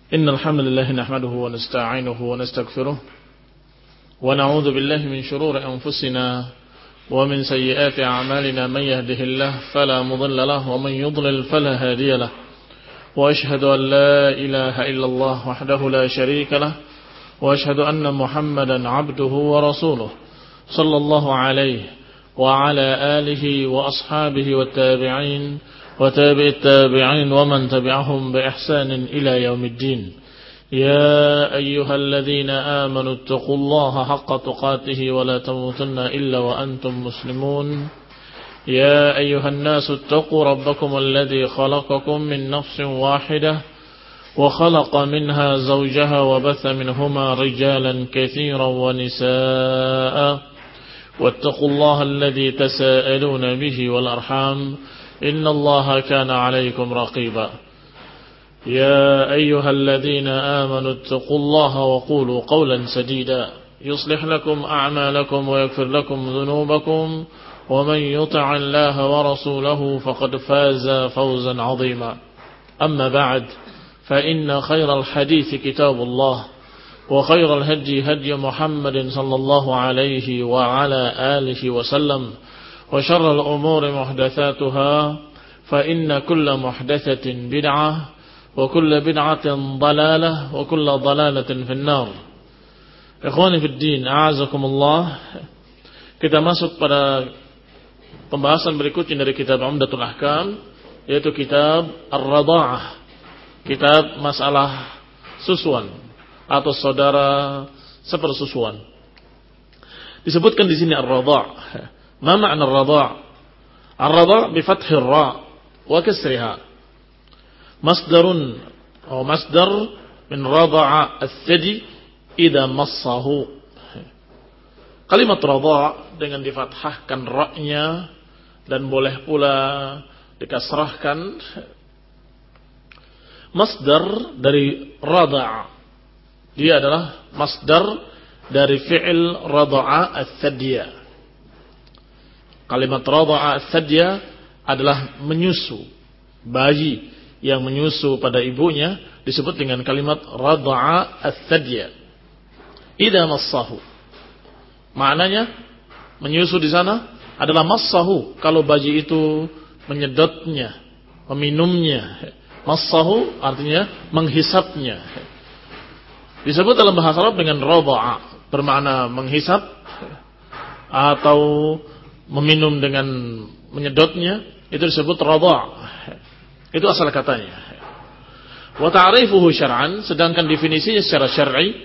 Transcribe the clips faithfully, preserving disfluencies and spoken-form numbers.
إن الحمد لله نحمده ونستعينه ونستغفره ونعوذ بالله من شرور أنفسنا ومن سيئات أعمالنا من يهده الله فلا مضل له ومن يضلل فلا هادي له وأشهد أن لا إله إلا الله وحده لا شريك له وأشهد أن محمدا عبده ورسوله صلى الله عليه وعلى آله وأصحابه والتابعين وتابع التابعين ومن تبعهم بإحسان إلى يوم الدين. يا أيها الذين آمنوا اتقوا الله حق تقاته ولا تموتن إلا وأنتم مسلمون. يا أيها الناس اتقوا ربكم الذي خلقكم من نفس واحدة وخلق منها زوجها وبث منهما رجالا كثيرا ونساء واتقوا الله الذي تساءلون به والأرحام إن الله كان عليكم رقيبا. يا أيها الذين آمنوا اتقوا الله وقولوا قولا سديدا يصلح لكم أعمالكم ويغفر لكم ذنوبكم ومن يطع الله ورسوله فقد فاز فوزا عظيما. أما بعد فإن خير الحديث كتاب الله وخير الهدي هدي محمد صلى الله عليه وعلى آله وسلم وشر الأمور محدثاتها فإن كل محدثة بدعة وكل بدعة ضلالة وكل ضلالة في النار. Ikhwani fi din, a'azakumullah. Kita masuk pada pembahasan berikutnya dari kitab Umdatul Ahkam, yaitu kitab Ar-Radha'ah, kitab masalah susuan atau saudara sepersusuan. Disebutkan di sini Ar-Radha'. Ma ma'na Ar-Radha'? Ar-Radha' bi fathir ra wa kasriha. Masdarun atau masdar min rada'a as-sadi idza massahu. Kalimat radha' dengan difathahkan ra-nya dan boleh pula dikasrahkan. Masdar dari rada'a, dia adalah masdar dari fi'il rada'a as-sadya. Kalimat rada'a as-sadya adalah menyusu. Bayi yang menyusu pada ibunya disebut dengan kalimat rada'a as-sadya. Idza massahu. Maknanya menyusu di sana adalah massahu kalau bayi itu menyedotnya, meminumnya. Massahu artinya menghisapnya. Disebut dalam bahasa Arab dengan rada'a, bermakna menghisap atau meminum dengan menyedotnya, itu disebut radha'. Itu asal katanya. Wa ta'rifuhu syar'an, sedangkan definisinya secara syar'i,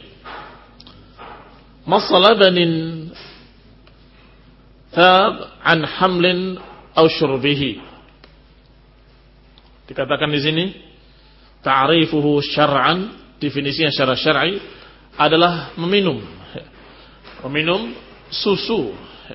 massalabanin thab an hamlin aw syurbihi. Dikatakan di sini ta'rifuhu syar'an, definisinya secara syar'i adalah meminum. Meminum susu.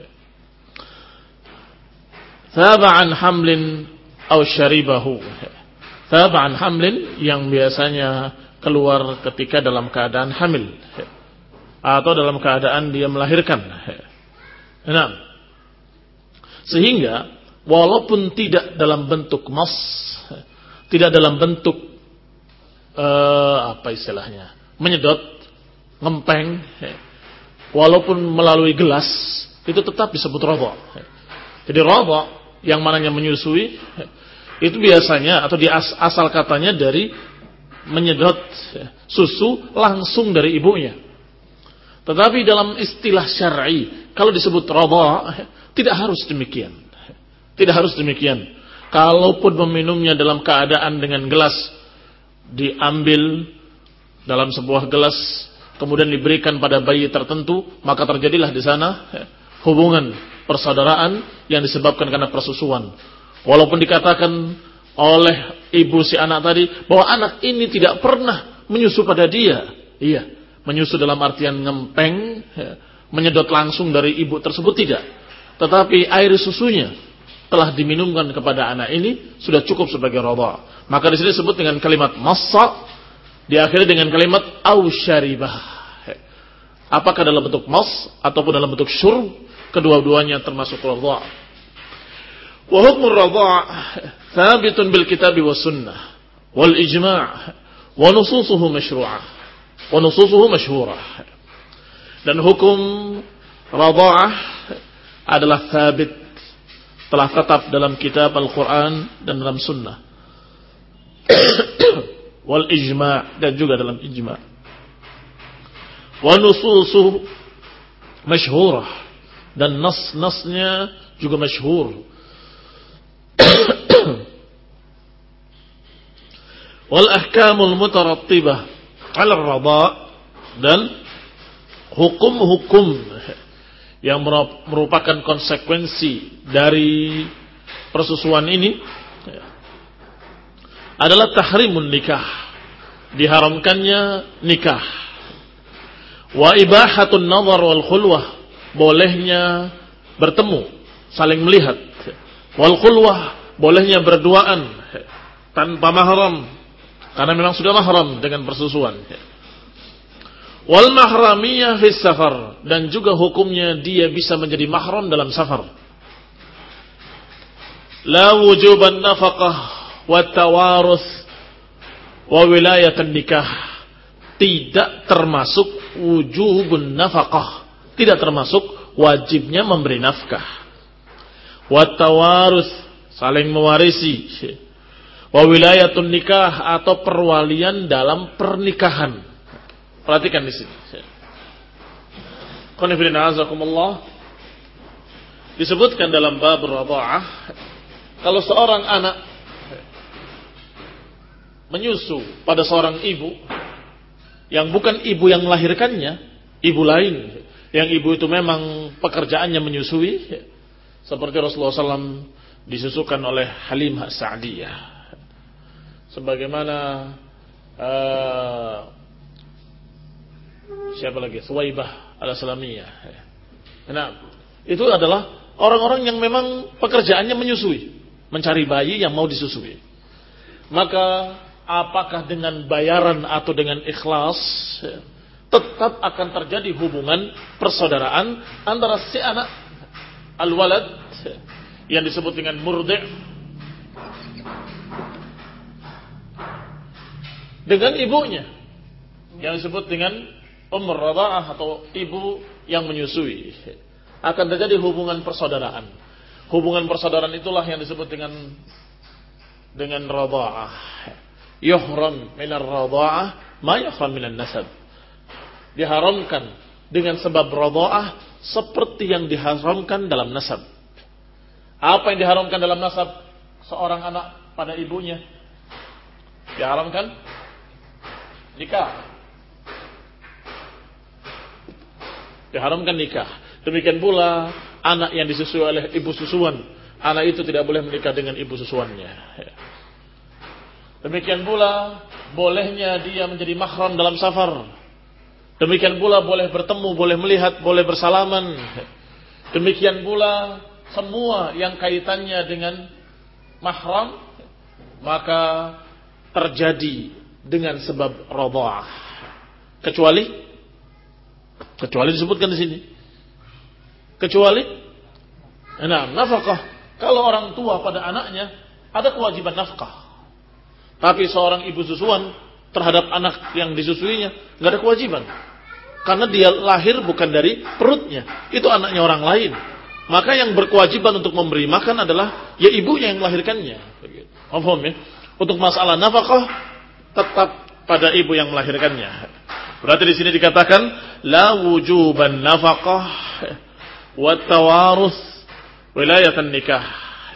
Thaba an hamlin aw syaribahu. Thaba an hamlin yang biasanya keluar ketika dalam keadaan hamil atau dalam keadaan dia melahirkan. Nah, sehingga walaupun tidak dalam bentuk mas, tidak dalam bentuk uh, apa istilahnya, menyedot, ngempeng, walaupun melalui gelas, itu tetap disebut radha'. Jadi radha' yang mananya menyusui, itu biasanya atau di asal katanya dari menyedot susu langsung dari ibunya. Tetapi dalam istilah syar'i, kalau disebut radha', tidak harus demikian. Tidak harus demikian. Kalaupun meminumnya dalam keadaan dengan gelas, diambil dalam sebuah gelas, kemudian diberikan pada bayi tertentu, maka terjadilah di sana hubungan persaudaraan yang disebabkan karena persusuan. Walaupun dikatakan oleh ibu si anak tadi bahwa anak ini tidak pernah menyusu pada dia. Iya, menyusu dalam artian ngempeng, menyedot langsung dari ibu tersebut tidak. Tetapi air susunya telah diminumkan kepada anak ini sudah cukup sebagai radha'. Maka di sini disebut dengan kalimat massa, diakhiri dengan kalimat au syaribah. Apakah dalam bentuk mas ataupun dalam bentuk syurb, kedua-duanya termasuk radha'. Wa hukmur radha' thabitun bil kitab was sunnah wal ijma' Wa nususuhu masyru'ah. Wa nususuhu masyhurah. Dan hukum radha'ah adalah sabit, telah tetap dalam kitab Al-Quran dan dalam sunnah. Wal ijma' dan juga dalam ijma'. Wa nususuhu masyhurah, dan nas-nasnya juga masyhur. Wal ahkamul mutarattibah 'ala ar-radha', dan hukum-hukum yang merupakan konsekuensi dari persusuan ini adalah tahrimun nikah, diharamkannya nikah. Wa ibahatun nazar wal khulwah, bolehnya bertemu, saling melihat. Wal khulwah, bolehnya berduaan tanpa mahram, karena memang sudah mahram dengan persusuan. Wal mahramiyah fis safar, dan juga hukumnya dia bisa menjadi mahram dalam safar. La wujuban nafaqah wa tawaruth wa wilayatan nikah, tidak termasuk wujubun nafaqah, tidak termasuk wajibnya memberi nafkah. Wa tawaruth, saling mewarisi. Wa wilayatun nikah, atau perwalian dalam pernikahan. Perhatikan di sini. Qanifidina azakumullah, disebutkan dalam bab radha'ah, kalau seorang anak menyusu pada seorang ibu yang bukan ibu yang melahirkannya, ibu lain, yang ibu itu memang pekerjaannya menyusui, seperti Rasulullah shallallahu alaihi wasallam disusukan oleh Halimah Sa'diyah, sebagaimana uh, siapa lagi, Suwaibah al-Aslamiyah. Nah, itu adalah orang-orang yang memang pekerjaannya menyusui, mencari bayi yang mau disusui. Maka apakah dengan bayaran atau dengan ikhlas, tetap akan terjadi hubungan persaudaraan antara si anak al-walad yang disebut dengan murdi' dengan ibunya yang disebut dengan ummur radha'ah atau ibu yang menyusui. Akan terjadi hubungan persaudaraan. Hubungan persaudaraan itulah yang disebut dengan dengan radha'ah. Yuhram minar radha'ah ma yuhram minan nasab. Diharamkan dengan sebab radha'ah seperti yang diharamkan dalam nasab. Apa yang diharamkan dalam nasab seorang anak pada ibunya? Diharamkan nikah. Diharamkan nikah. Demikian pula anak yang disusui oleh ibu susuan, anak itu tidak boleh menikah dengan ibu susuannya. Demikian pula bolehnya dia menjadi mahram dalam safar. Demikian pula boleh bertemu, boleh melihat, boleh bersalaman. Demikian pula semua yang kaitannya dengan mahram, maka terjadi dengan sebab radha'ah. Kecuali Kecuali disebutkan di sini. Kecuali, nah, nafkah. Kalau orang tua pada anaknya ada kewajiban nafkah. Tapi seorang ibu susuan terhadap anak yang disusuinya nggak ada kewajiban, karena dia lahir bukan dari perutnya. Itu anaknya orang lain. Maka yang berkewajiban untuk memberi makan adalah ya ibunya yang melahirkannya. Paham ya? Untuk masalah nafkah tetap pada ibu yang melahirkannya. Berarti di sini dikatakan la wujuban nafaqah wa tawaruth wilayatan nikah.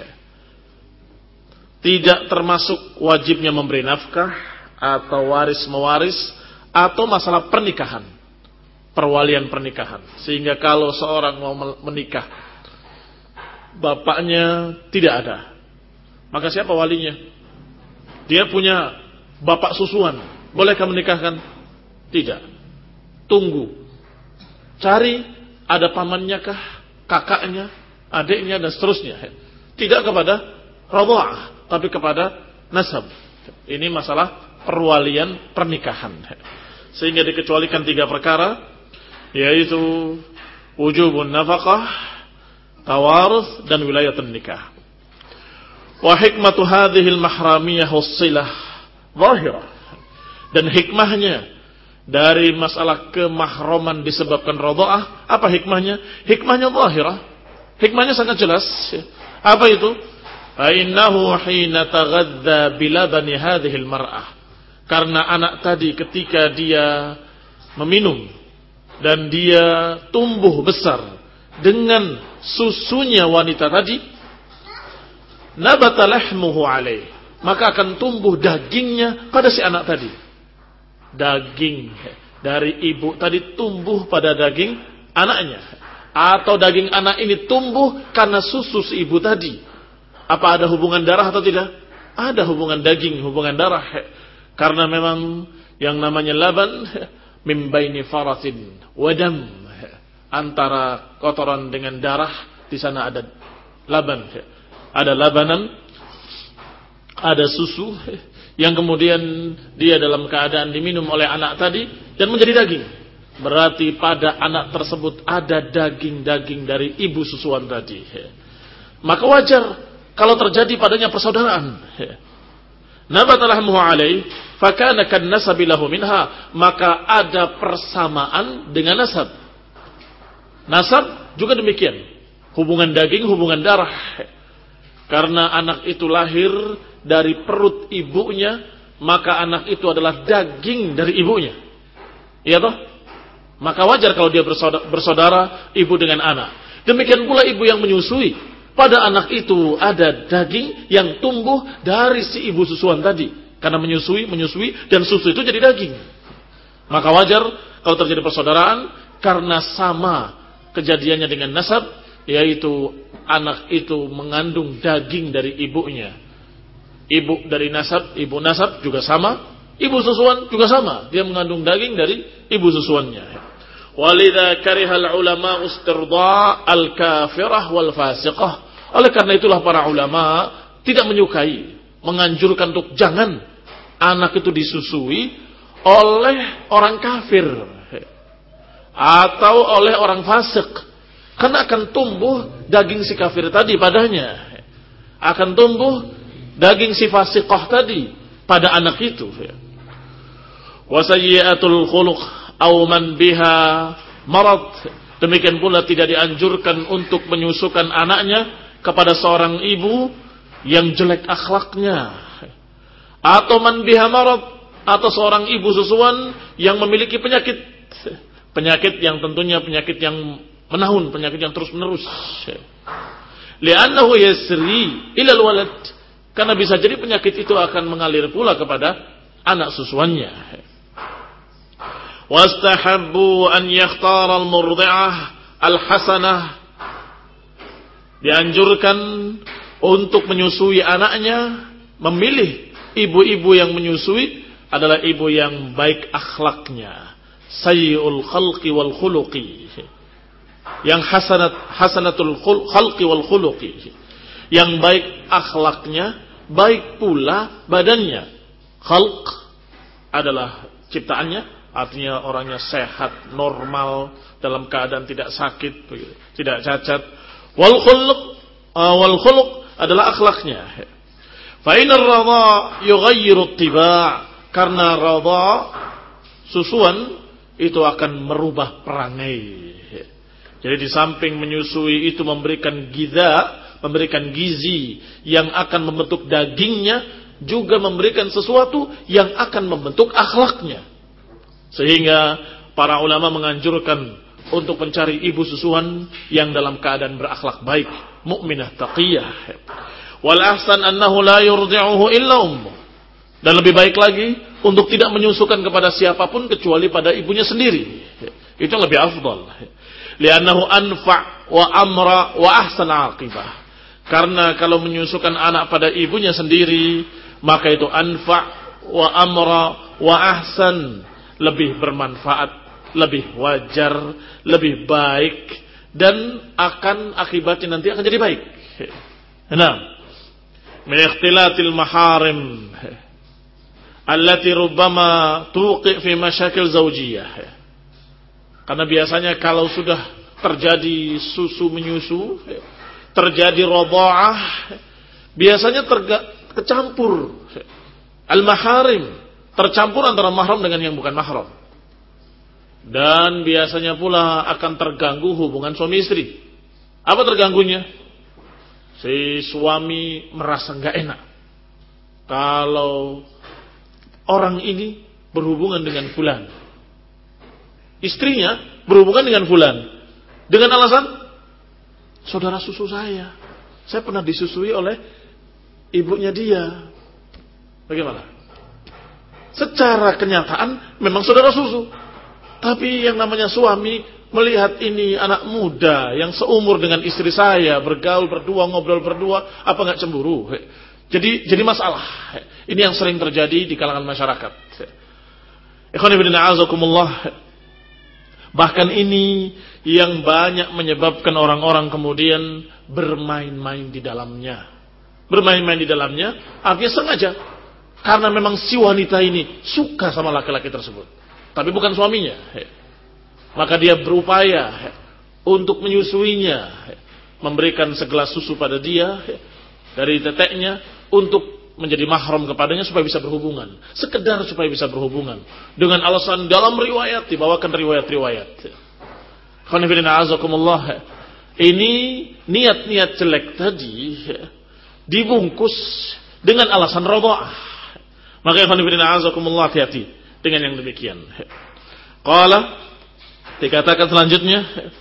Tidak termasuk wajibnya memberi nafkah atau waris mewaris atau masalah pernikahan, perwalian pernikahan. Sehingga kalau seorang mau menikah, bapaknya tidak ada, maka siapa walinya? Dia punya bapak susuan, bolehkah menikahkan? Tidak. Tunggu. Cari ada pamannya kah, kakaknya, adiknya dan seterusnya. Tidak kepada radha'ah, tapi kepada nasab. Ini masalah perwalian pernikahan. Sehingga dikecualikan tiga perkara, yaitu wujubun nafaqah, tawaruth dan wilayatun nikah. Wa hikmatu hadhil mahramiyah was-silah zahirah. Dan hikmahnya dari masalah kemahroman disebabkan radha'ah, apa hikmahnya? Hikmahnya zahirah. Hikmahnya sangat jelas. Apa itu? Fa innahu hina taghadda bilabani hadhihi almar'ah. Karena anak tadi ketika dia meminum dan dia tumbuh besar dengan susunya wanita tadi, nabata lahmuhu alaih, maka akan tumbuh dagingnya pada si anak tadi. Daging dari ibu tadi tumbuh pada daging anaknya, atau daging anak ini tumbuh karena susu si ibu tadi. Apa ada hubungan darah atau tidak? Ada hubungan daging, hubungan darah. Karena memang yang namanya laban min baini faratin wadam, antara kotoran dengan darah, di sana ada laban, ada labanan, ada susu yang kemudian dia dalam keadaan diminum oleh anak tadi dan menjadi daging. Berarti pada anak tersebut ada daging-daging dari ibu susuan tadi. Maka wajar kalau terjadi padanya persaudaraan. Nabatallahmuhu alaih fakana kan nasabi lahu minha, maka ada persamaan dengan nasab. Nasab juga demikian, hubungan daging, hubungan darah. Karena anak itu lahir dari perut ibunya, maka anak itu adalah daging dari ibunya. Iya toh? Maka wajar kalau dia bersaudara, bersaudara ibu dengan anak. Demikian pula ibu yang menyusui, pada anak itu ada daging yang tumbuh dari si ibu susuan tadi. Karena menyusui, menyusui, dan susu itu jadi daging. Maka wajar kalau terjadi persaudaraan, karena sama kejadiannya dengan nasab, yaitu anak itu mengandung daging dari ibunya. Ibu dari nasab, ibu nasab juga sama, ibu susuan juga sama, dia mengandung daging dari ibu susuannya. Walidha karihal ulama ustirda al-kafirah wal fasiqah. Oleh karena itulah para ulama tidak menyukai, menganjurkan untuk jangan anak itu disusui oleh orang kafir atau oleh orang fasik, karena akan tumbuh daging si kafir tadi padanya, akan tumbuh daging si fasiqah tadi pada anak itu. Wasayyi'atul khuluq aw man biha marad. Demikian pula tidak dianjurkan untuk menyusukan anaknya kepada seorang ibu yang jelek akhlaknya, atau man biha marad, atau seorang ibu susuan yang memiliki penyakit, penyakit yang tentunya penyakit yang menahun, penyakit yang terus menerus. Li'annahu yasri ilal walad, karena bisa jadi penyakit itu akan mengalir pula kepada anak susuannya. Wastahabbu an yakhtara al-murdi'ah al-hasanah. Dianjurkan untuk menyusui anaknya, memilih ibu-ibu yang menyusui adalah ibu yang baik akhlaknya, sayyi'ul khalqi wal khuluqi, yang hasanat hasanatul khalqi wal khuluqi, yang baik akhlaknya, baik pula badannya. Khalq adalah ciptaannya, artinya orangnya sehat, normal, dalam keadaan tidak sakit, tidak cacat. Wal khuluq, wal khuluq adalah akhlaknya. Fa innar radha yughayyiru ittiba', karena radha susuan itu akan merubah perangai. Jadi di samping menyusui itu memberikan giza, memberikan gizi yang akan membentuk dagingnya, juga memberikan sesuatu yang akan membentuk akhlaknya. Sehingga para ulama menganjurkan untuk mencari ibu susuan yang dalam keadaan berakhlak baik, mukminah taqiyah. Wal ahsan annahu la yurdi'uhu illa ummuh. Dan lebih baik lagi untuk tidak menyusukan kepada siapapun kecuali pada ibunya sendiri. Itu yang lebih afdal. Li'annahu anfa' wa amra wa ahsan aqibah. Karena kalau menyusukan anak pada ibunya sendiri, maka itu anfa' wa amra wa ahsan, lebih bermanfaat, lebih wajar, lebih baik, dan akan akibatnya nanti akan jadi baik. Nah, min ikhtilatil maharim allati rubbama tuqi fi masyakil zawjiyah. Karena biasanya kalau sudah terjadi susu menyusu, terjadi radha'ah, biasanya terga, kecampur al-maharim, tercampur antara mahram dengan yang bukan mahram. Dan biasanya pula akan terganggu hubungan suami istri. Apa terganggunya? Si suami merasa nggak enak kalau orang ini berhubungan dengan fulan. Istrinya berhubungan dengan fulan dengan alasan saudara susu saya. Saya pernah disusui oleh ibunya dia. Bagaimana? Secara kenyataan memang saudara susu. Tapi yang namanya suami melihat ini anak muda yang seumur dengan istri saya, bergaul berdua, ngobrol berdua, apa nggak cemburu? Jadi jadi masalah. Ini yang sering terjadi di kalangan masyarakat. Ikhwan fillah a'azakumullah. Bahkan ini yang banyak menyebabkan orang-orang kemudian bermain-main di dalamnya. Bermain-main di dalamnya artinya sengaja. Karena memang si wanita ini suka sama laki-laki tersebut. Tapi bukan suaminya. Maka dia berupaya untuk menyusuinya. Memberikan segelas susu pada dia dari teteknya untuk menjadi mahram kepadanya supaya bisa berhubungan. Sekedar supaya bisa berhubungan. Dengan alasan dalam riwayat, dibawakan riwayat-riwayat. Ini niat-niat jelek tadi dibungkus dengan alasan radha'ah. Maka hati-hati dengan yang demikian. Qala, dikatakan selanjutnya,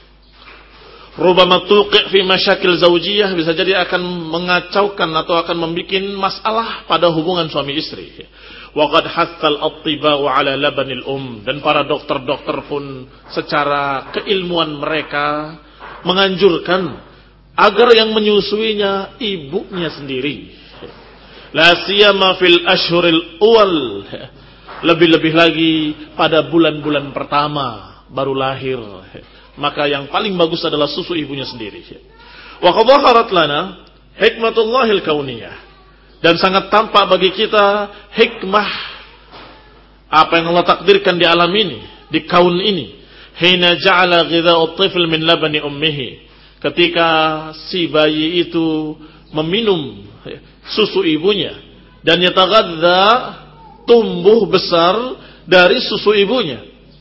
rubama tuqi' fi masyakil zaujiyah, bisa jadi akan mengacaukan atau akan membuat masalah pada hubungan suami istri. Wa qad hathal at-tiba'u 'ala labanil um, dan para dokter-dokter pun secara keilmuan mereka menganjurkan agar yang menyusuinya ibunya sendiri. La siyama fil ashhuril awal, lebih-lebih lagi pada bulan-bulan pertama baru lahir. Maka yang paling bagus adalah susu ibunya sendiri. Wa qad dhaharat lana hikmatullahil kauniyah, dan sangat tampak bagi kita hikmah apa yang Allah takdirkan di alam ini, di kaun ini. Hina ja'ala ghidha'ut tifl min labani ummihi, ketika si bayi itu meminum susu ibunya dan yataghadza, tumbuh besar dari susu ibunya.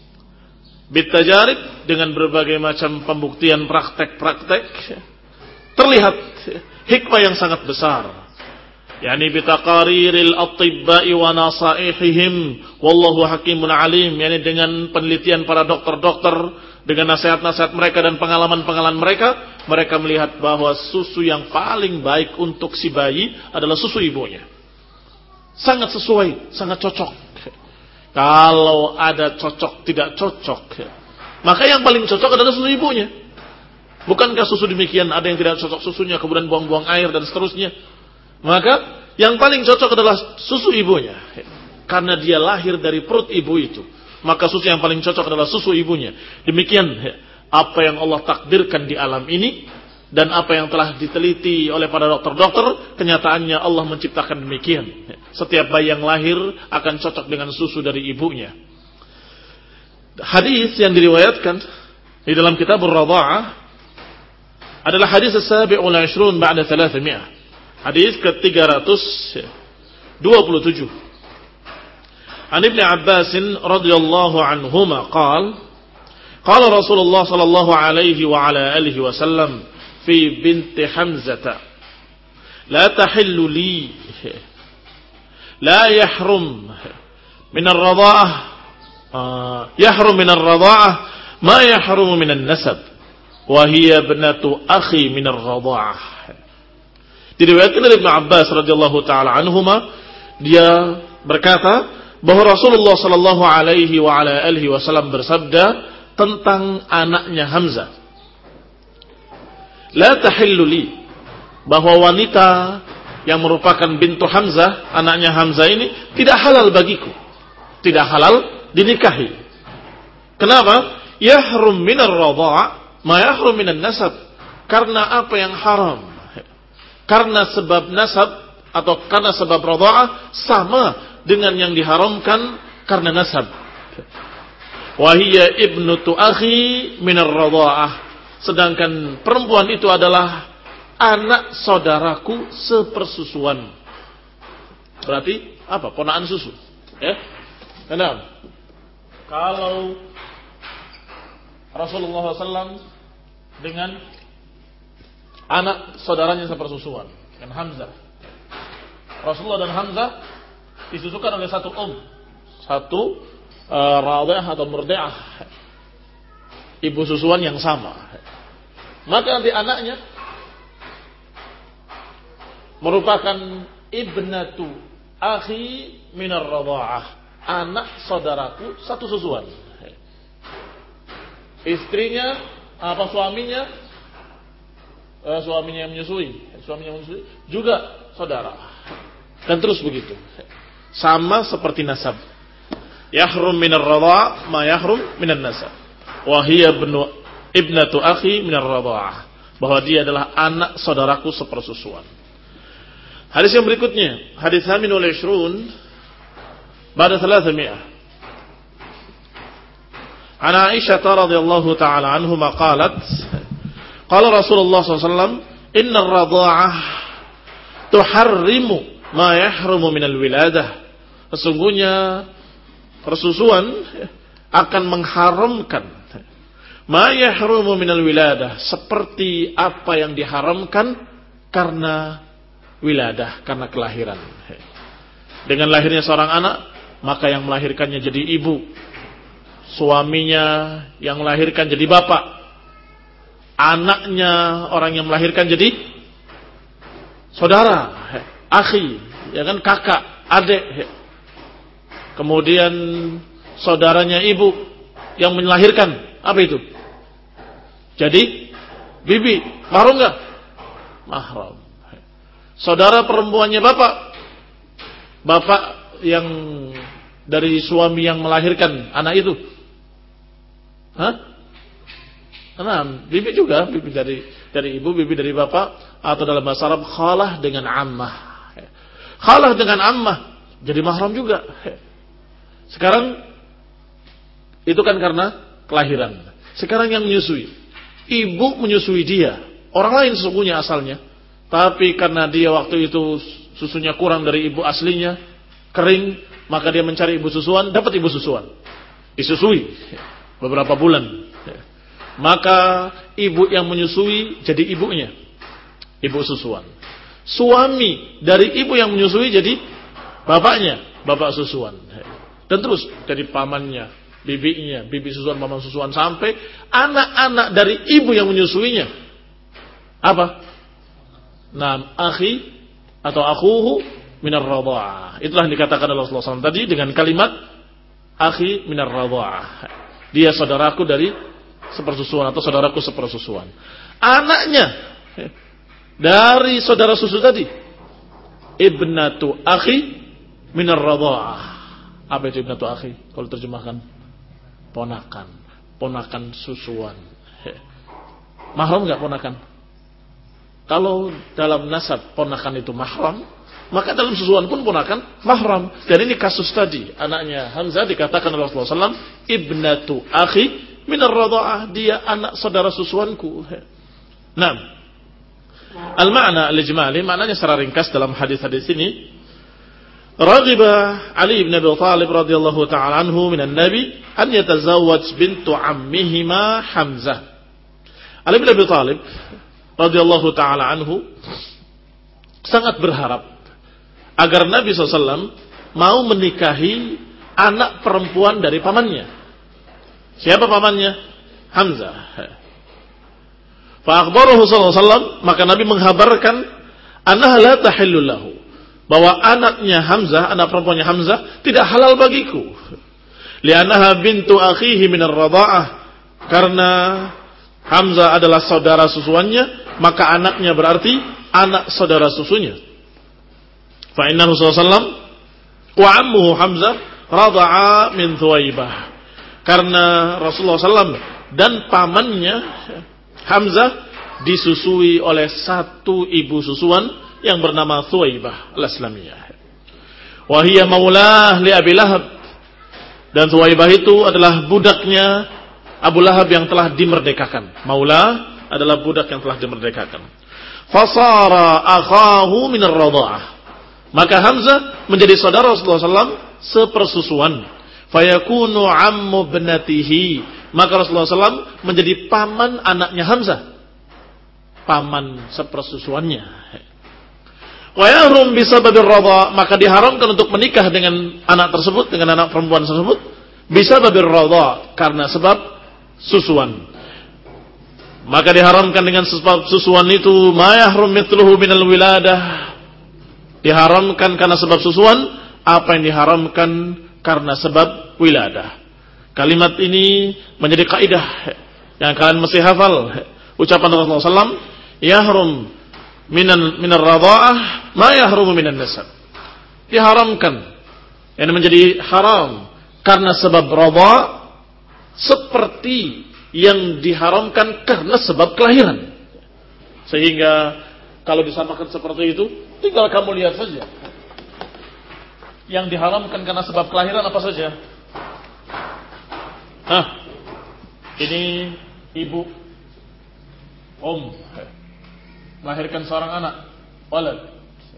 Bitajarib, dengan berbagai macam pembuktian praktek-praktek, terlihat hikmah yang sangat besar. Yani bitaqariril atibba'i wa nasaihihim wallahu hakimun alim, yani dengan penelitian para dokter-dokter, dengan nasihat-nasihat mereka dan pengalaman-pengalaman mereka, mereka melihat bahwa susu yang paling baik untuk si bayi adalah susu ibunya. Sangat sesuai, sangat cocok. Kalau ada cocok tidak cocok, maka yang paling cocok adalah susu ibunya. Bukankah susu demikian, ada yang tidak cocok susunya kemudian buang-buang air dan seterusnya. Maka yang paling cocok adalah susu ibunya, karena dia lahir dari perut ibu itu. Maka susu yang paling cocok adalah susu ibunya. Demikian apa yang Allah takdirkan di alam ini, dan apa yang telah diteliti oleh para dokter-dokter, kenyataannya Allah menciptakan demikian. Setiap bayi yang lahir akan cocok dengan susu dari ibunya. Hadis yang diriwayatkan di dalam kitab Ar-Radha'ah adalah hadis as-sabi'ul ashrun ba'da thalathami'ah. Hadis ke tiga ratus dua puluh tujuh. An Ibn Abbas radhiyallahu anhuma qala qala Rasulullah sallallahu alaihi wa ala alihi wasallam fi binti Hamzah la tahillu li la yahrum min ar-radha'ah yahrum min ar-radha'ah ma yahrum min an-nasab wa hiya ibnatu akhi min ar-radha'ah. Diriwayatkan dari Ibn Abbas radhiyallahu taala anhuma, dia berkata bahwa Rasulullah sallallahu alaihi wa ala alihi wasallam bersabda tentang anaknya Hamzah, la tahillu li, bahwa wanita yang merupakan bintu Hamzah, anaknya Hamzah ini tidak halal bagiku, tidak halal dinikahi. Kenapa? Yahrum minar radha' ma yahrum minan nasab, karena apa yang haram, karena sebab nasab atau karena sebab radha'ah sama dengan yang diharamkan karena nasab. Wahiyya ibnutu akhi minar radha'ah, sedangkan perempuan itu adalah anak saudaraku sepersusuan. Berarti apa? Ponakan susu. Ya. Kenapa? Kalau Rasulullah shallallahu alaihi wasallam dengan anak saudaranya sepersusuan, dengan Hamzah. Rasulullah dan Hamzah disusukan oleh satu um, satu uh, radhi'ah atau murdi'ah, ibu susuan yang sama. Maka nanti anaknya merupakan ibnatu akhi minar radha'ah, anak saudaraku satu susuan. Istrinya apa suaminya, uh, suaminya yang menyusui, suaminya yang menyusui juga saudara. Dan terus begitu. Sama seperti nasab. Yahrum minar radha' ma yahrum minan nasab. Wa hiya ibnu ibnatu akhi minar radha'ah. Bahwa dia adalah anak saudaraku sepersusuan. Hadis yang berikutnya, hadis Hamin wal Ishrun ba'da thalathami'ah. An Aisyah radhiyallahu ta'ala anhuma qalat, qala Rasulullah sallallahu alaihi wasallam, inna ar-radha'ah tuharrimu ma yahrumu minal wiladah. Sesungguhnya persusuan akan mengharamkan ma yahrumu minal wiladah, seperti apa yang diharamkan karena wiladah, karena kelahiran. Dengan lahirnya seorang anak, maka yang melahirkannya jadi ibu, suaminya yang melahirkan jadi bapak, anaknya orang yang melahirkan jadi saudara, akhi, ya kan, kakak, adik. Kemudian saudaranya ibu yang melahirkan, apa itu? Jadi bibi, mahram enggak? Mahram. Saudara perempuannya bapak, bapak yang dari suami yang melahirkan anak itu. Hah? Nah, bibi juga, bibi dari dari ibu, bibi dari bapak, atau dalam bahasa Arab khalah dengan ammah. Khalah dengan ammah jadi mahram juga. Sekarang itu kan karena kelahiran. Sekarang yang menyusui, ibu menyusui dia, orang lain sesungguhnya asalnya, tapi karena dia waktu itu susunya kurang dari ibu aslinya, kering, maka dia mencari ibu susuan, dapat ibu susuan, disusui beberapa bulan. Maka ibu yang menyusui jadi ibunya, ibu susuan. Suami dari ibu yang menyusui jadi bapaknya, bapak susuan. Dan terus jadi pamannya, bibinya, bibi susuan, paman susuan, sampai anak-anak dari ibu yang menyusuinya. Apa? Nam akhi atau akhuhu minar radha'ah. Itulah yang dikatakan oleh Rasulullah shallallahu alaihi wasallam tadi dengan kalimat akhi minar radha'ah. Dia saudaraku dari sepersusuan atau saudaraku sepersusuan. Anaknya dari saudara susu tadi, ibnatu akhi minar radha'ah. Apa itu ibnatu akhi? Kalau terjemahkan, ponakan, ponakan susuan. Mahram enggak ponakan? Kalau dalam nasab ponakan itu mahram, maka dalam susuan pun ponakan mahram. Dan ini kasus tadi, anaknya Hamzah dikatakan oleh Rasulullah shallallahu alaihi wasallam, ibnatu akhi minar radha'ah, dia anak saudara susuanku. Nah, al-ma'na al-ijmali, maknanya secara ringkas dalam hadis-hadis ini, raghiba Ali bin Abi Thalib radhiyallahu ta'ala anhu minan Nabi an yatazawwaj bintu ammihima Hamzah. Ali bin Abi Thalib radhiyallahu ta'ala anhu sangat berharap agar Nabi shallallahu alaihi wasallam mau menikahi anak perempuan dari pamannya. Siapa pamannya? Hamzah. Fa akhbarahu sallallahu alaihi wasallam, maka Nabi menghabarkan annaha la tahillu lahu, bahwa anaknya Hamzah, anak perempuannya Hamzah tidak halal bagiku. Li'annaha bintu akhihi minar radha'ah, karena Hamzah adalah saudara susuannya, maka anaknya berarti anak saudara susunya. Fa innahu sallallahu alaihi wasallam wa ammuhu Hamzah radha'a min Thuwaibah, karena Rasulullah sallallahu alaihi wasallam dan pamannya Hamzah disusui oleh satu ibu susuan yang bernama Thuwaibah al-Islamiyah. Wa hiya maulah li Abi Lahab, dan Thuwaibah itu adalah budaknya Abu Lahab yang telah dimerdekakan. Maula adalah budak yang telah dimerdekakan. Fasara akhahu minar radha'ah, maka Hamzah menjadi saudara Rasulullah sallallahu alaihi wasallam sepersusuan. fayakunu ammu ibnatihi, maka Rasulullah shallallahu alaihi wasallam menjadi paman anaknya Hamzah, paman sepersusuannya. Wa yahrum bisababir radha, maka diharamkan untuk menikah dengan anak tersebut, dengan anak perempuan tersebut, bisababir radha, karena sebab susuan. Maka diharamkan dengan sebab susuan itu ma yahrum mithluhu minal wiladah, diharamkan karena sebab susuan apa yang diharamkan karena sebab wiladah. Kalimat ini menjadi kaidah yang kalian mesti hafal. Ucapan Rasulullah shallallahu alaihi wasallam, yahrum minan minar radha'ah ma yahrumu minan nasab. Diharamkan, yang menjadi haram karena sebab radha' seperti yang diharamkan karena sebab kelahiran. Sehingga kalau disamakan seperti itu, tinggal kamu lihat saja. Yang diharamkan karena sebab kelahiran apa saja? Hah? Ini ibu, om, melahirkan seorang anak, walad.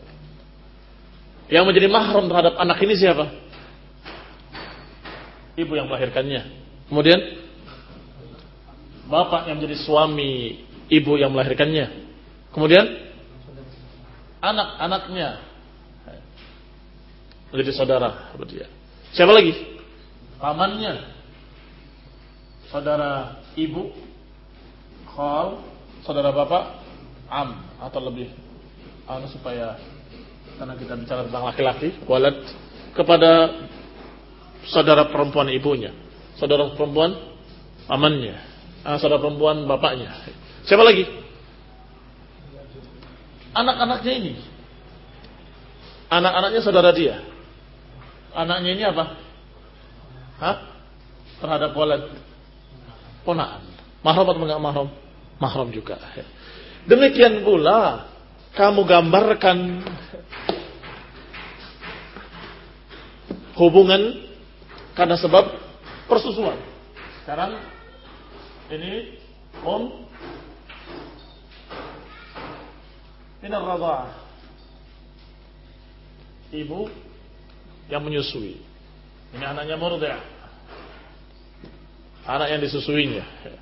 Yang menjadi mahram terhadap anak ini siapa? Ibu yang melahirkannya. Kemudian bapak yang menjadi suami ibu yang melahirkannya. Kemudian anak-anaknya menjadi saudara dia. Siapa lagi? Pamannya, saudara ibu, khal, saudara bapak, am, atau lebih anu supaya karena kita bicara tentang laki-laki, walad, kepada saudara perempuan ibunya, saudara perempuan pamannya, saudara perempuan bapaknya. Siapa lagi? Anak-anaknya ini. Anak-anaknya saudara dia. Anaknya ini apa? Hah? Terhadap walad. Ponaan. Mahram atau enggak mahram? Mahram juga. Demikian pula kamu gambarkan hubungan karena sebab persusuan. Sekarang ini om minar radha'ah, ibu yang menyusui. Ini anaknya murdi', anak yang disusuinya.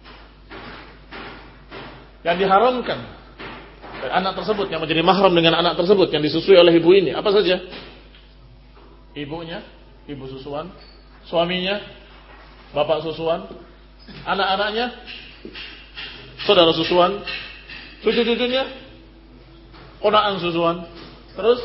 Yang diharamkan anak tersebut, yang menjadi mahram dengan anak tersebut yang disusui oleh ibu ini, apa saja? Ibunya, ibu susuan, suaminya, bapak susuan, anak-anaknya, saudara susuan, cucu-cucunya, ponaan susuan, terus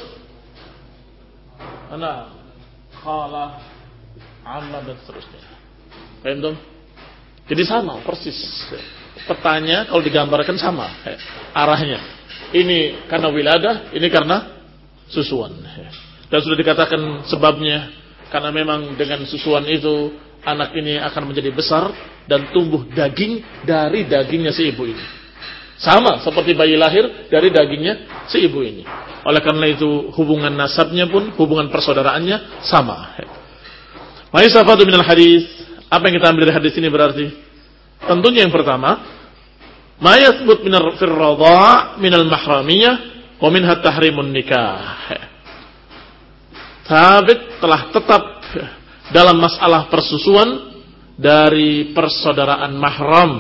anak, khalah, amma, dan seterusnya. Paham dong? Jadi sama persis. Petanya kalau digambarkan sama arahnya. Ini karena wiladah, ini karena susuan. Dan sudah dikatakan sebabnya, karena memang dengan susuan itu anak ini akan menjadi besar dan tumbuh daging dari dagingnya si ibu ini. Sama seperti bayi lahir dari dagingnya si ibu ini. Oleh karena itu hubungan nasabnya pun, hubungan persaudaraannya sama. Ma'isafadu minal hadis. Apa yang kita ambil dari hadis ini berarti? Tentunya yang pertama, ma yathbut minar fir radha' minal mahramiyah wa minha tahrimun nikah. Sabit telah tetap dalam masalah persusuan dari persaudaraan mahram.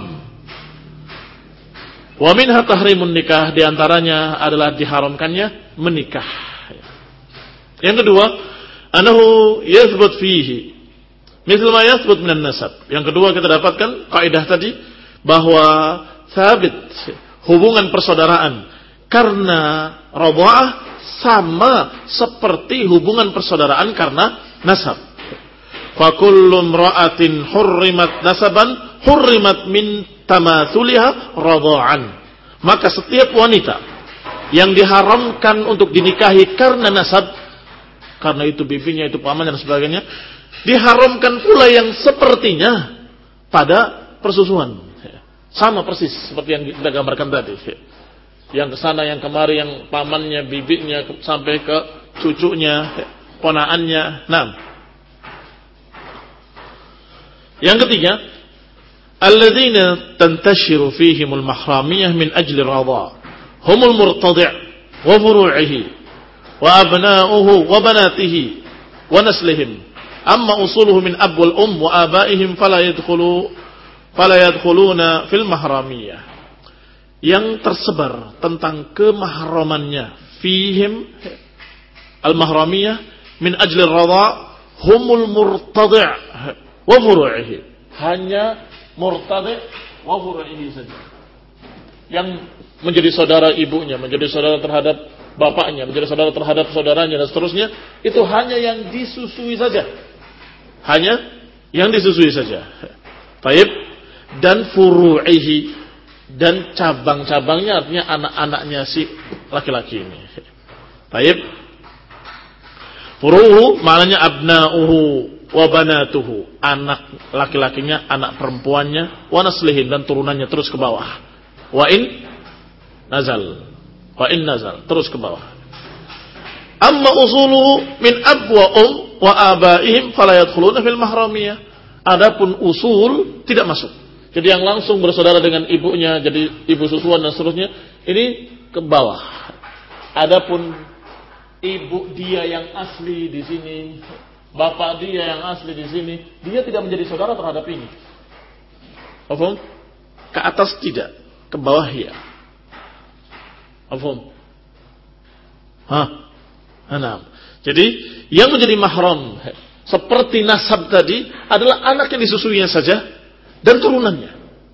Wa minha tahrimun nikah, di antaranya adalah diharamkannya menikah. Yang kedua, anahu yathbut fihi misal ma yathbut minan nasab. Yang kedua kita dapatkan kaidah tadi bahwa sabit hubungan persaudaraan karena radha'ah sama seperti hubungan persaudaraan karena nasab. Fa kullu imra'atin hurrimat nasaban hurrimat min tamathuliha radha'an. Maka setiap wanita yang diharamkan untuk dinikahi karena nasab, karena itu bibinya, itu pamannya dan sebagainya, diharamkan pula yang sepertinya pada persusuan. Sama persis seperti yang kita gambarkan tadi. Yang kesana, yang kemari, yang pamannya, bibinya, sampai ke cucunya, ponaannya. Nah, yang ketiga, alladzina tantashiru fihimul mahramiyah min ajli radha, humul murtadi' wa furu'ihi wa abna'uhu wa banatihi wa naslihim Amma usuluhu min ab wal um wa abaihim fala yadkhulu fala yadkhuluna fil mahramiyah. Yang tersebar tentang kemahramannya fihim al-mahramiyah min ajli ar-radha humul murtadi' wa furu'ihi. Hanya murtadi' wa furu'ihi saja. Yang menjadi saudara ibunya, menjadi saudara terhadap bapaknya, menjadi saudara terhadap saudaranya dan seterusnya, itu hanya yang disusui saja. Hanya yang disusui saja. Baik. Dan furu'ihi, dan cabang-cabangnya, artinya anak-anaknya si laki-laki ini. Baik. Furu'uhu maknanya abna'uhu wa banatuhu, anak laki-lakinya, anak perempuannya, wa naslihin, dan turunannya terus ke bawah. Wa in nazal, wa in nazal, terus ke bawah. Amma usuluhu min ab wa um wa abaihim fala yadkhuluna fil mahramiyah. Adapun usul tidak masuk. Jadi yang langsung bersaudara dengan ibunya, jadi ibu susuan dan seterusnya, ini ke bawah. Adapun ibu dia yang asli di sini, bapak dia yang asli di sini, dia tidak menjadi saudara terhadap ini. Paham? Ke atas tidak, ke bawah ya. Paham? Hah? Enam. Jadi yang menjadi mahram seperti nasab tadi adalah anak yang disusuinya saja dan turunannya.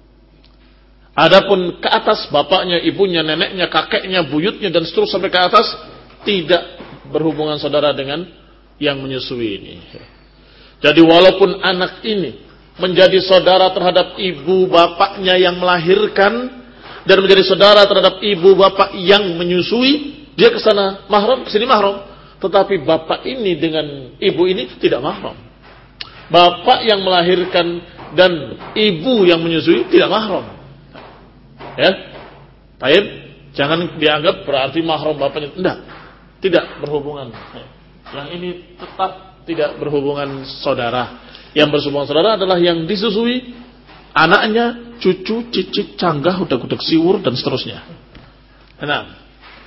Adapun ke atas bapaknya, ibunya, neneknya, kakeknya, buyutnya dan seterusnya sampai ke atas tidak berhubungan saudara dengan yang menyusui ini. Jadi walaupun anak ini menjadi saudara terhadap ibu bapaknya yang melahirkan dan menjadi saudara terhadap ibu bapak yang menyusui, dia ke sana mahram, ke sini mahram. Tetapi bapak ini dengan ibu ini tidak mahram. Bapak yang melahirkan dan ibu yang menyusui tidak mahram. Ya, baik. Jangan dianggap berarti mahram bapaknya. Tidak, tidak berhubungan. Yang ini tetap tidak berhubungan saudara. Yang berhubungan saudara adalah yang disusui, anaknya, cucu, cicit, canggah, udak-udak siwur dan seterusnya. Nah,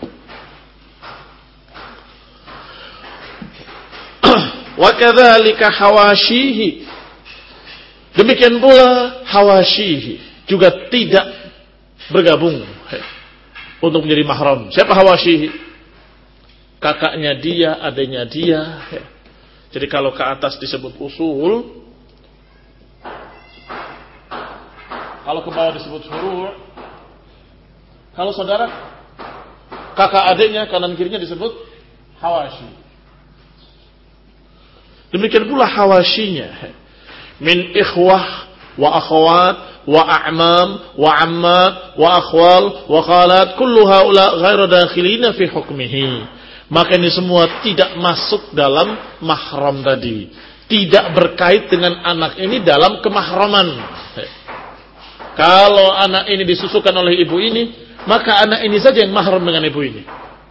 wa kadzalika hawashihi, demikian pula hawashihi juga tidak bergabung untuk menjadi mahram. Siapa hawashihi? Kakaknya dia, adanya dia. Jadi kalau ke atas disebut usul, kalau ke bawah disebut furu'. Kalau saudara, kakak adiknya, kanan kirinya disebut hawashi. Demikian pula hawashinya min ikhwah wa akhwat wa a'mam wa ammat wa akhwal wa khalat, kullu haula ghairu dakhilina fi hukmihi. Maka ini semua tidak masuk dalam mahram tadi, tidak berkait dengan anak ini dalam kemahraman. Kalau anak ini disusukan oleh ibu ini, maka anak ini saja yang mahram dengan ibu ini,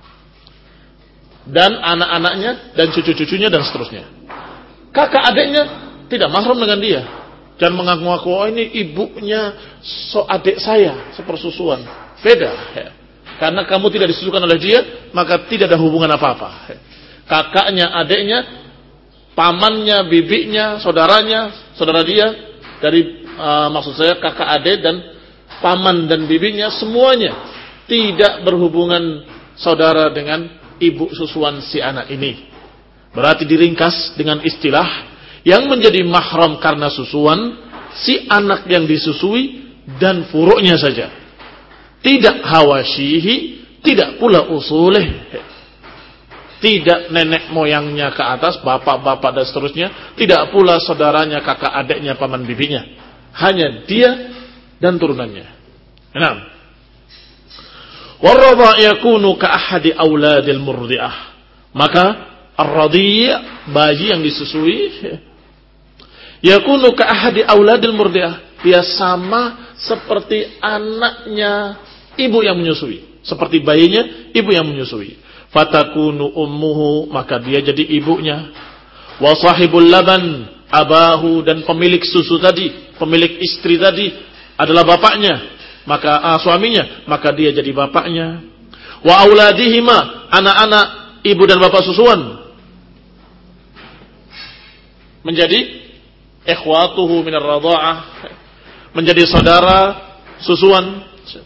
dan anak-anaknya dan cucu-cucunya dan seterusnya. Kakak adiknya tidak mahram dengan dia. Jangan mengaku-ngaku, oh ini ibunya so adik saya sepersusuan. Beda. Ya. Karena kamu tidak disusukan oleh dia, maka tidak ada hubungan apa-apa. Kakaknya, adiknya, pamannya, bibinya, saudaranya, saudara dia, dari uh, maksud saya kakak adik dan paman dan bibinya, semuanya tidak berhubungan saudara dengan ibu susuan si anak ini. Berarti diringkas dengan istilah yang menjadi mahram karena susuan si anak yang disusui dan furuknya saja. Tidak hawashihi, tidak pula usulih. Tidak nenek moyangnya ke atas, bapak-bapak dan seterusnya. Tidak pula saudaranya, kakak adiknya, paman bibinya. Hanya dia dan turunannya. Enam. Warradha yakunu ka ahadi auladil murdi'ah. Maka ar-radhi', bayi yang disusui, yakunu ka ahadi auladil murdi'ah, dia sama seperti anaknya ibu yang menyusui, seperti bayinya ibu yang menyusui. Fatakunu ummuhu, maka dia jadi ibunya. Wa sahibul laban abahu, dan pemilik susu tadi, pemilik istri tadi adalah bapaknya, maka uh, suaminya, maka dia jadi bapaknya. Wa auladihima, anak-anak ibu dan bapak susuan, menjadi ikhwatuhu minar radha'ah, menjadi saudara susuan.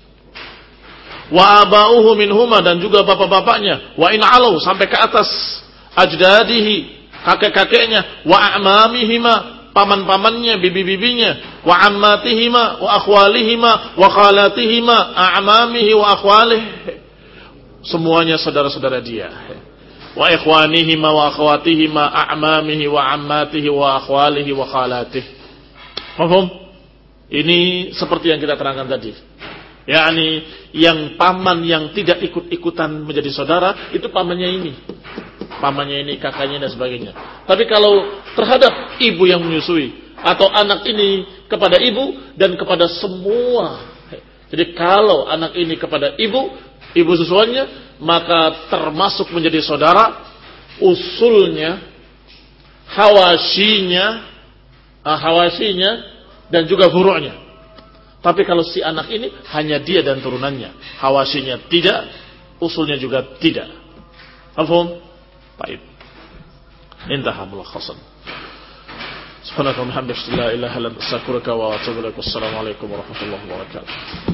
Wa aba'uhu minhuma, dan juga bapak-bapaknya, wa in alau, sampai ke atas, ajdadihi, kakek-kakeknya, wa a'mamihima, paman-pamannya, bibi-bibinya, wa ammatihima, wa akhwalihima, wa khalatihima, a'mamihi wa akhwalih, semuanya saudara-saudara dia. Wa ikhwanihima wa akhwatihima, a'mamihi wa ammatihi wa akhwalihi wa khalatih. Paham? Ini seperti yang kita terangkan tadi. yakni yang paman yang tidak ikut-ikutan menjadi saudara, itu pamannya ini. Pamannya ini, kakaknya dan sebagainya. Tapi kalau terhadap ibu yang menyusui, atau anak ini kepada ibu dan kepada semua. Jadi kalau anak ini kepada ibu, ibu susuannya, maka termasuk menjadi saudara, usulnya, hawasyinya, hawasyinya, dan juga furu'nya. Tapi kalau si anak ini hanya dia dan turunannya, hawasyinya tidak, usulnya juga tidak. Afhum? Baik. Intaha mulakhasan. Subhanaka wa bihamdika la ilaha illa anta astaghfiruka wa atubu ilaik. Wassalamualaikum warahmatullahi wabarakatuh.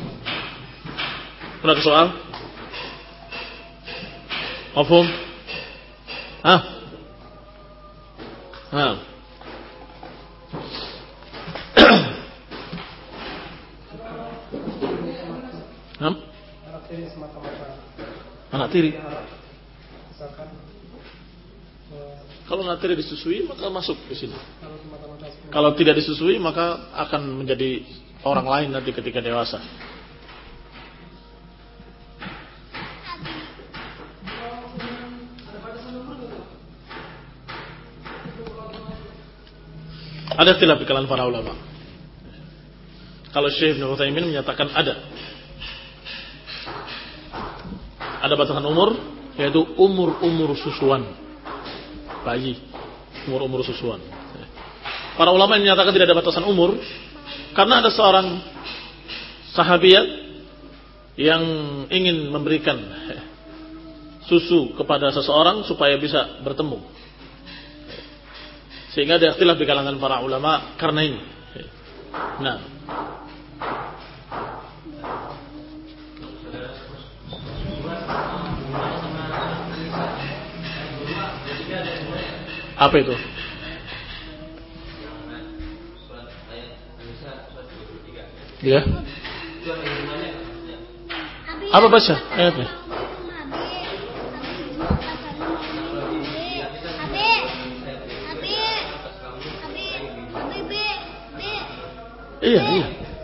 Ada soal? Afhum? Hah? Hah? Hah? Anak tiri semata-mata. Anak tiri. Misalkan kalau anak tiri disusui maka masuk ke sini. kalau semata-mata sepuluh. Kalau tidak disusui maka akan menjadi orang lain nanti ketika dewasa. Ada ikhtilaf di kalangan para ulama. Kalau Syekh Ibnu Utsaimin menyatakan ada. Ada batasan umur, yaitu umur-umur susuan bayi, umur-umur susuan. Para ulama yang menyatakan tidak ada batasan umur, karena ada seorang sahabiat yang ingin memberikan susu kepada seseorang supaya bisa bertemu, sehingga ada ikhtilaf di kalangan para ulama karena ini. Nah, apa itu? Ya. Apa baca ayatnya? Iya, iya.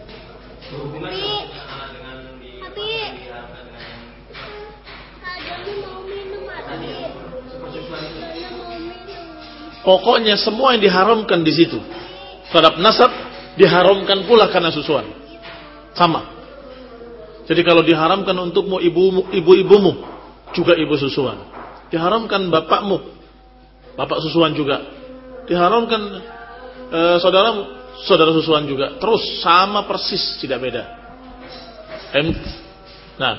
Pokoknya semua yang diharamkan di situ terhadap nasab diharamkan pula karena susuan. Sama. Jadi kalau diharamkan untukmu ibumu, ibu-ibumu juga ibu susuan. Diharamkan bapakmu, bapak susuan juga. Diharamkan e, saudaramu, saudara susuan juga. Terus sama persis, tidak beda. Nah,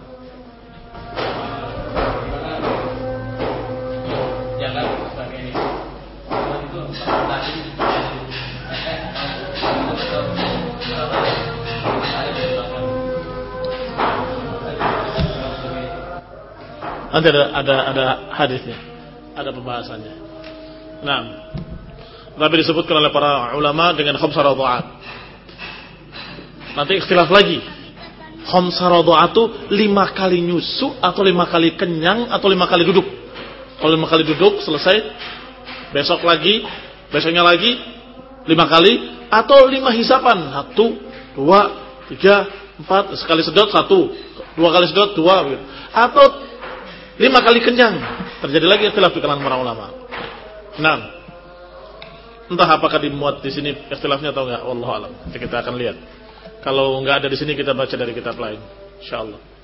nanti ada ada ada hadisnya, ada pembahasannya. Nah, tapi disebutkan oleh para ulama dengan khamsah radha'at. Nanti ikhtilaf lagi. Khamsah radha'at itu lima kali nyusu atau lima kali kenyang atau lima kali duduk. Kalau lima kali duduk selesai, besok lagi, besoknya lagi lima kali atau lima hisapan, satu, dua, tiga, empat, sekali sedot satu, dua kali sedot dua, atau lima kali kenyang. Terjadi lagi ikhtilaf di kalangan para ulama. Nah, entah apakah dimuat di sini ikhtilafnya atau enggak, wallahu alam. Nanti kita akan lihat. Kalau enggak ada di sini kita baca dari kitab lain, insyaallah.